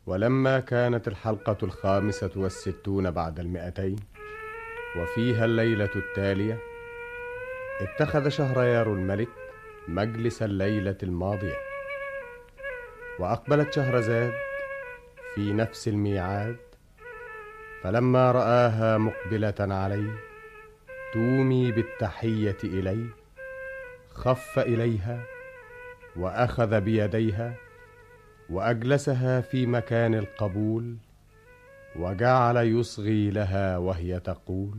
ولما كانت الحلقة 65 بعد 200 وفيها الليلة التالية، اتخذ شهريار الملك مجلس الليلة الماضية، وأقبلت شهرزاد في نفس الميعاد، فلما رآها مقبلة عليه تومي بالتحية إليه، خف إليها وأخذ بيديها وأجلسها في مكان القبول، وجعل يصغي لها وهي تقول: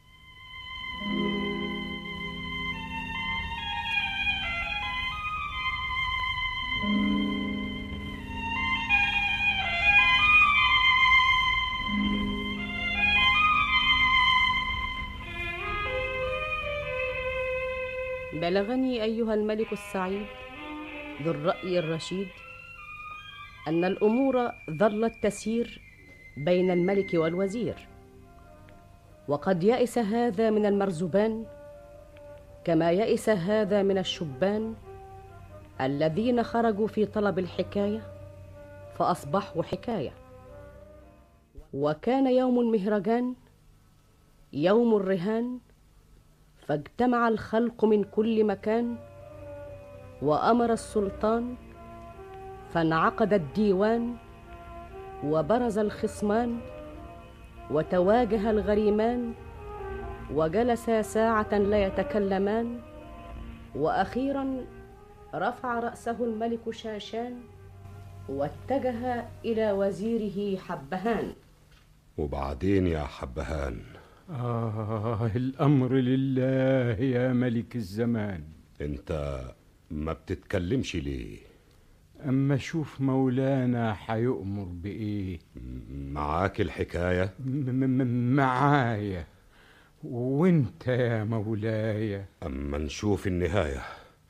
بلغني أيها الملك السعيد ذو الرأي الرشيد أن الأمور ظلت تسير بين الملك والوزير، وقد يئس هذا من المرزبان كما يئس هذا من الشبان الذين خرجوا في طلب الحكاية فأصبحوا حكاية. وكان يوم المهرجان يوم الرهان، فاجتمع الخلق من كل مكان، وأمر السلطان فانعقد الديوان، وبرز الخصمان وتواجه الغريمان، وجلسا ساعة لا يتكلمان، وأخيرا رفع رأسه الملك شاشان واتجه إلى وزيره حبهان. وبعدين يا حبهان؟ الأمر لله يا ملك الزمان. انت ما بتتكلمش ليه؟ أما شوف مولانا حيؤمر بإيه. معاك الحكاية؟ معايا. وانت يا مولاي؟ أما نشوف النهاية.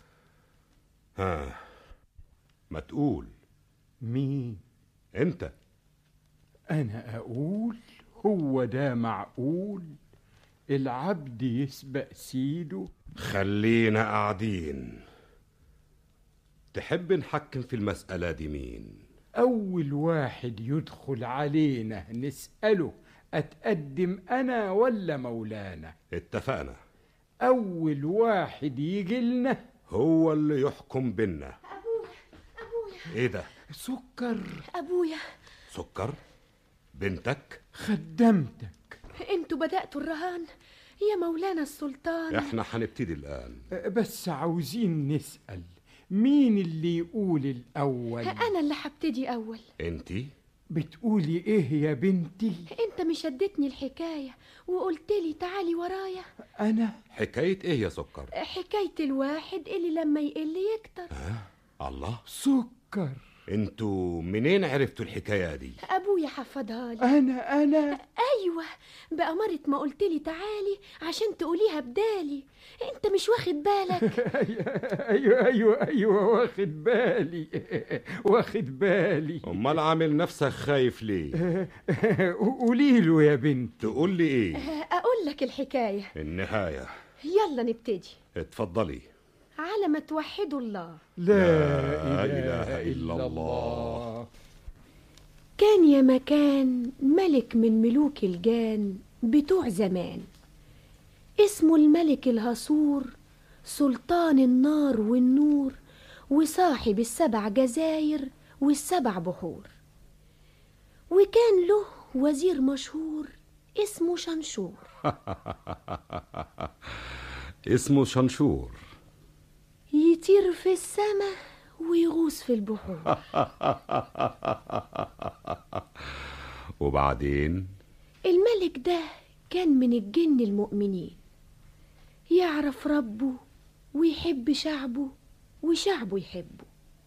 ما تقول. مين؟ انت. أنا أقول؟ هو ده معقول؟ العبد يسبق سيده؟ خلينا قاعدين. تحب نحكم في المسألة دي مين؟ أول واحد يدخل علينا نسأله أتقدم أنا ولا مولانا؟ اتفقنا. أول واحد يجي لنا هو اللي يحكم بينا. أبويا. ايه ده؟ سكر. أبويا. سكر؟ بنتك؟ خدمتك. انتوا بدأتوا الرهان يا مولانا السلطان. احنا هنبتدي الآن. بس عاوزين نسأل مين اللي يقول الأول؟ أنا اللي هبتدي أول. انتي؟ بتقولي إيه يا بنتي؟ انت مش اديتني الحكاية وقلت لي تعالي ورايا. أنا؟ حكاية ايه يا سكر؟ حكاية الواحد اللي لما يقل يكتر. الله. سكر. انتوا منين عرفتوا الحكاية دي؟ أبويا حفظها لي. أنا أيوة، بأمارة ما قلت لي تعالي عشان تقوليها بدالي. انت مش واخد بالك؟ أيوة واخد بالي. امال عامل نفسك خايف ليه؟ قولي له يا بنت. تقول لي ايه؟ أقول لك الحكاية. النهاية. يلا نبتدي. اتفضلي. على ما توحدوا الله. لا إله إلا الله. كان يا مكان ملك من ملوك الجان بتوع زمان، اسمه الملك الهصور، سلطان النار والنور، وصاحب ال7 جزاير وال7 بحور. وكان له وزير مشهور اسمه شنشور. اسمه شنشور. يطير في السماء ويغوص في البحور. وبعدين؟ الملك ده كان من الجن المؤمنين، يعرف ربه ويحب شعبه وشعبه يحبه،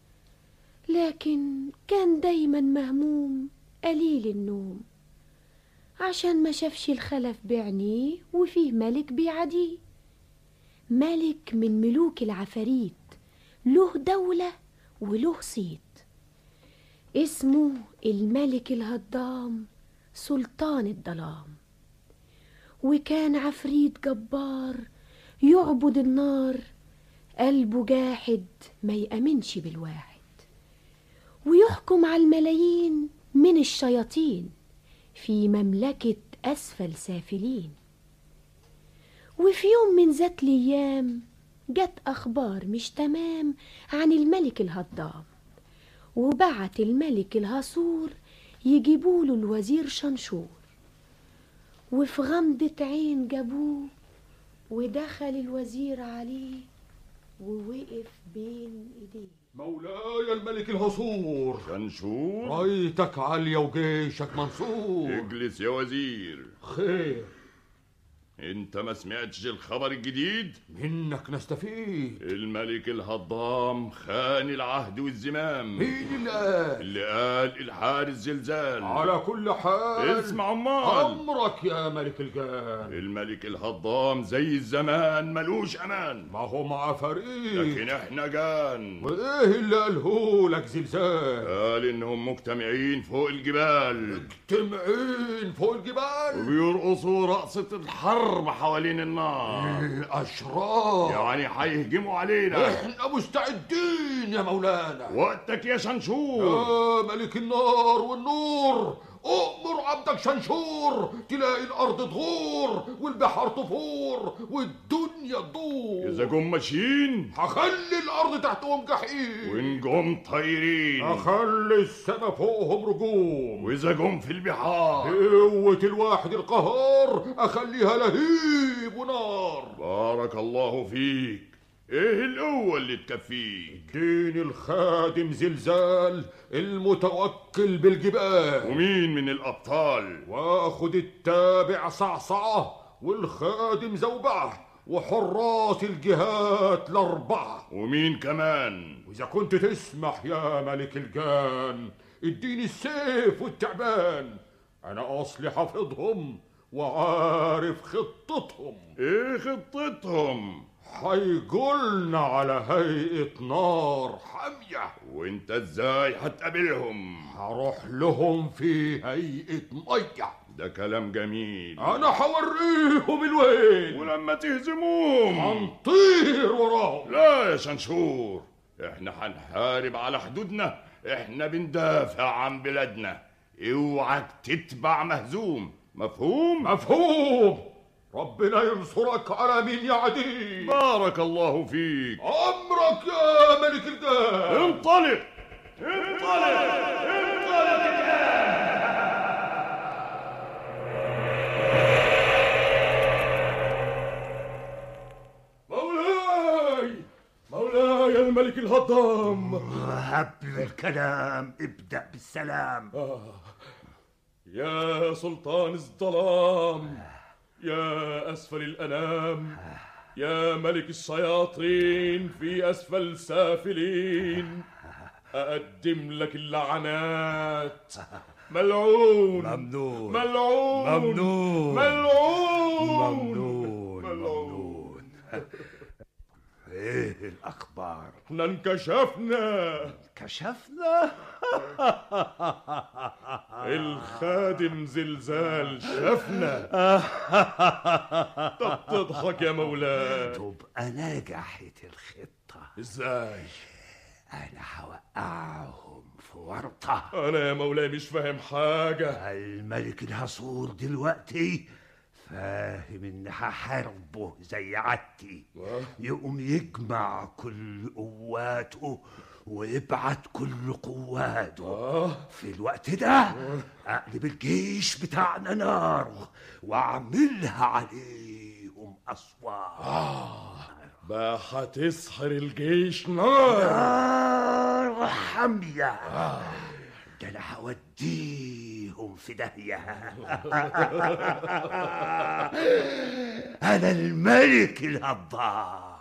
لكن كان دايما مهموم قليل النوم عشان ما شافش الخلف بعينيه وفيه ملك بيعاديه. ملك من ملوك العفاريت، له دولة وله صيت، اسمه الملك الهضام، سلطان الظلام. وكان عفريت جبار يعبد النار، قلبه جاحد ما يأمنش بالواحد، ويحكم على الملايين الشياطين في مملكة أسفل سافلين. وفي يوم من ذات الأيام جت أخبار مش تمام عن الملك الهضام، وبعت الملك الهصور يجيبوله الوزير شنشور. وفي غمضة عين جابوه، ودخل الوزير عليه ووقف بين ايديه. مولاي الملك الهصور، شنشور، رايتك عالية وجيشك منصور. اجلس يا وزير. خير، انت ما سمعتش الخبر الجديد؟ منك نستفيد. الملك الهضام خان العهد والزمام. مين اللي قال؟ اللي قال الحارس زلزال. على كل حال اسمع امال. امرك يا ملك الجان. الملك الهضام زي الزمان ملوش امان. ما هو مع فريق، لكن احنا جان. وايه اللي قاله لك زلزال؟ قال انهم مجتمعين فوق الجبال. مجتمعين فوق الجبال وبيرقصوا رقصة الحرب حوالين النار. الاشرار يعني هيهجموا علينا. احنا مستعدين يا مولانا. وقتك يا شنشور. يا ملك النار والنور، أؤمر عبدك شنشور، تلاقي الأرض تغور والبحر تفور والدنيا تدور. إذا جم ماشيين هخلي الأرض تحتهم جحيم، وإن جم طايرين هخلي السما فوقهم رجوم، وإذا جم في البحار قوة الواحد القهار أخليها لهيب ونار. بارك الله فيك. ايه القوة اللي تكفيك؟ دين الخادم زلزال المتوكل بالجبال. ومين من الأبطال؟ واخد التابع صعصعة والخادم زوبعة وحراس الجهات الأربعة. ومين كمان؟ وإذا كنت تسمح يا ملك الجان اديني السيف والتعبان، أنا أصلي حافظهم وعارف خطتهم. ايه خطتهم؟ هيجولنا على هيئة نار حامية. وانت ازاي هتقابلهم؟ هروح لهم في هيئة مية. ده كلام جميل. أنا هوريهم الويل، ولما تهزموهم هنطير وراهم. لا يا شنشور، احنا هنحارب على حدودنا، احنا بندافع عن بلادنا. اوعك تتبع مهزوم. مفهوم؟ مفهوم. ربنا ينصرك على مين يا عدي. بارك الله فيك. أمرك يا ملك الجان. انطلق انطلق انطلق الآن. مولاي الملك الهضام. قبل الكلام ابدأ بالسلام. يا سلطان الظلام، يا أسفل الأنام، يا ملك الشياطين في أسفل سافلين، أقدم لك اللعنات. ملعون ممنون ملعون ممنون ملعون ممنون ممنون. ايه الأخبار؟ احنا انكشفنا. كشفنا؟ الخادم زلزال شفنا. طب تضحك يا مولاي. تبقى نجحت الخطة. ازاي؟ أنا هوقعهم في ورطة. أنا يا مولاي مش فاهم حاجة. الملك الهصور دلوقتي فاهم إن هحاربه زي عادتي، يقوم يجمع كل قواته ويبعت كل قواته. في الوقت ده أقلب الجيش بتاعنا نار وأعملها عليهم أسوار. بقى هتسحر الجيش نار. نار حامية. ده أنا هوديهم في داهية. أنا الملك الهضام،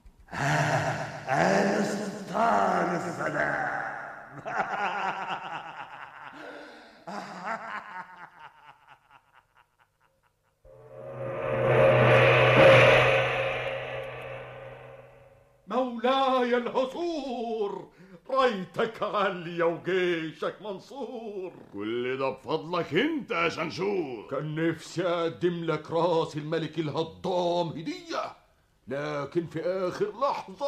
أنا سلطان الظلام. مولاي الهصور، رايتك عالية وجيشك منصور. كل ده بفضلك انت يا شنشور. كان نفسي أقدم لك راس الملك الهضام هدية، لكن في آخر لحظة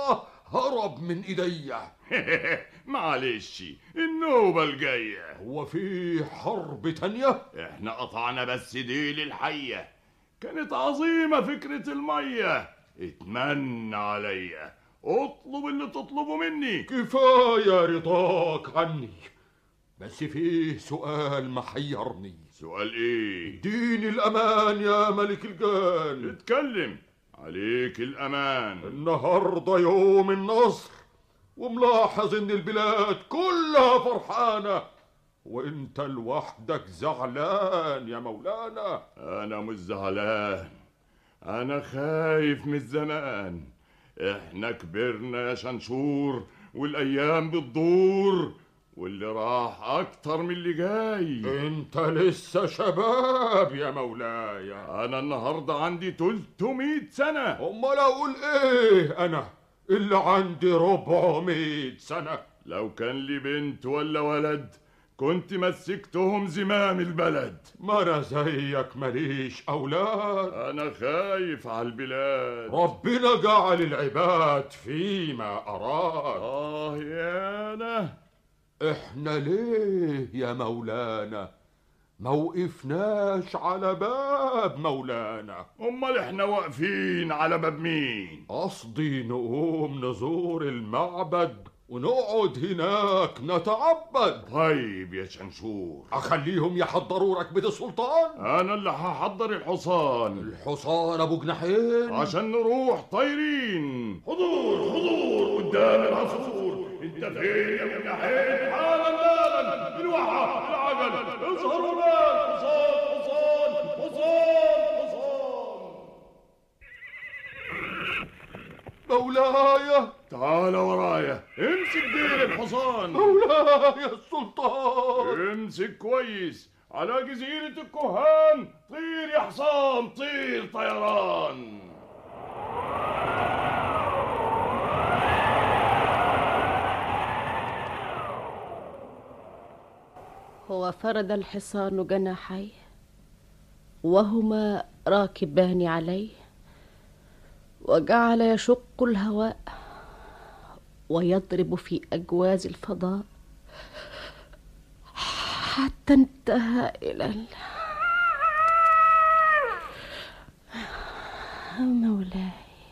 هرب من ايديا. معلش النوبة الجاية. هو في حرب تانية؟ احنا قطعنا بس ديل الحية. كانت عظيمة فكرة المية. اتمنى عليا، اطلب اللي تطلبه مني. كفاية رضاك عني، بس فيه سؤال محيرني. سؤال ايه؟ اديني الامان يا ملك الجان. اتكلم، عليك الامان. النهارده يوم النصر، وملاحظ ان البلاد كلها فرحانه، وانت لوحدك زعلان يا مولانا. انا مش زعلان، انا خايف من الزمان. احنا كبرنا يا شنشور، والايام بتدور، واللي راح اكتر من اللي جاي. انت لسه شباب يا مولاي. انا النهارده عندي 300 سنة. امال اقول ايه انا اللي عندي 400 سنة؟ لو كان لي بنت ولا ولد كنت مسكتهم زمام البلد. ما انا زيك ماليش اولاد. انا خايف على البلاد. ربنا جعل العباد فيما اراد. يا انا، احنا ليه يا مولانا موقفناش على باب مولانا؟ امال احنا واقفين على باب مين؟ قصدي نقوم نزور المعبد ونقعد هناك نتعبد. طيب يا شنشور، اخليهم يحضروا ركبة السلطان؟ انا اللي هحضر الحصان. الحصان ابو جناحين عشان نروح طايرين. حضور حضور قدام العصفور. انت فين يا ابو جناحين؟ حالا بالا الوحى العجل اظهروا لنا. حصان حصان حصان حصان. مولاي تعال ورايا، امسك ديل الحصان. مولاي السلطان. امسك كويس. على جزيرة الكهان طير يا حصان، طير طيران. وفرد الحصان جناحيه وهما راكبان عليه، وجعل يشق الهواء ويضرب في أجواز الفضاء حتى انتهى إلى مولاي.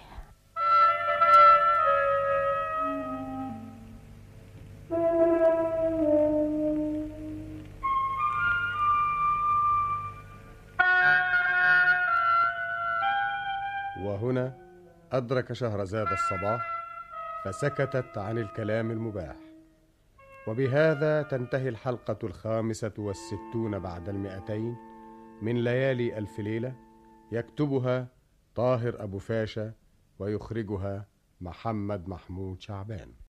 وهنا أدرك شهرزاد الصباح فسكتت عن الكلام المباح. وبهذا تنتهي الحلقة 65 بعد 200 من ليالي ألف ليلة. يكتبها طاهر أبو فاشا ويخرجها محمد محمود شعبان.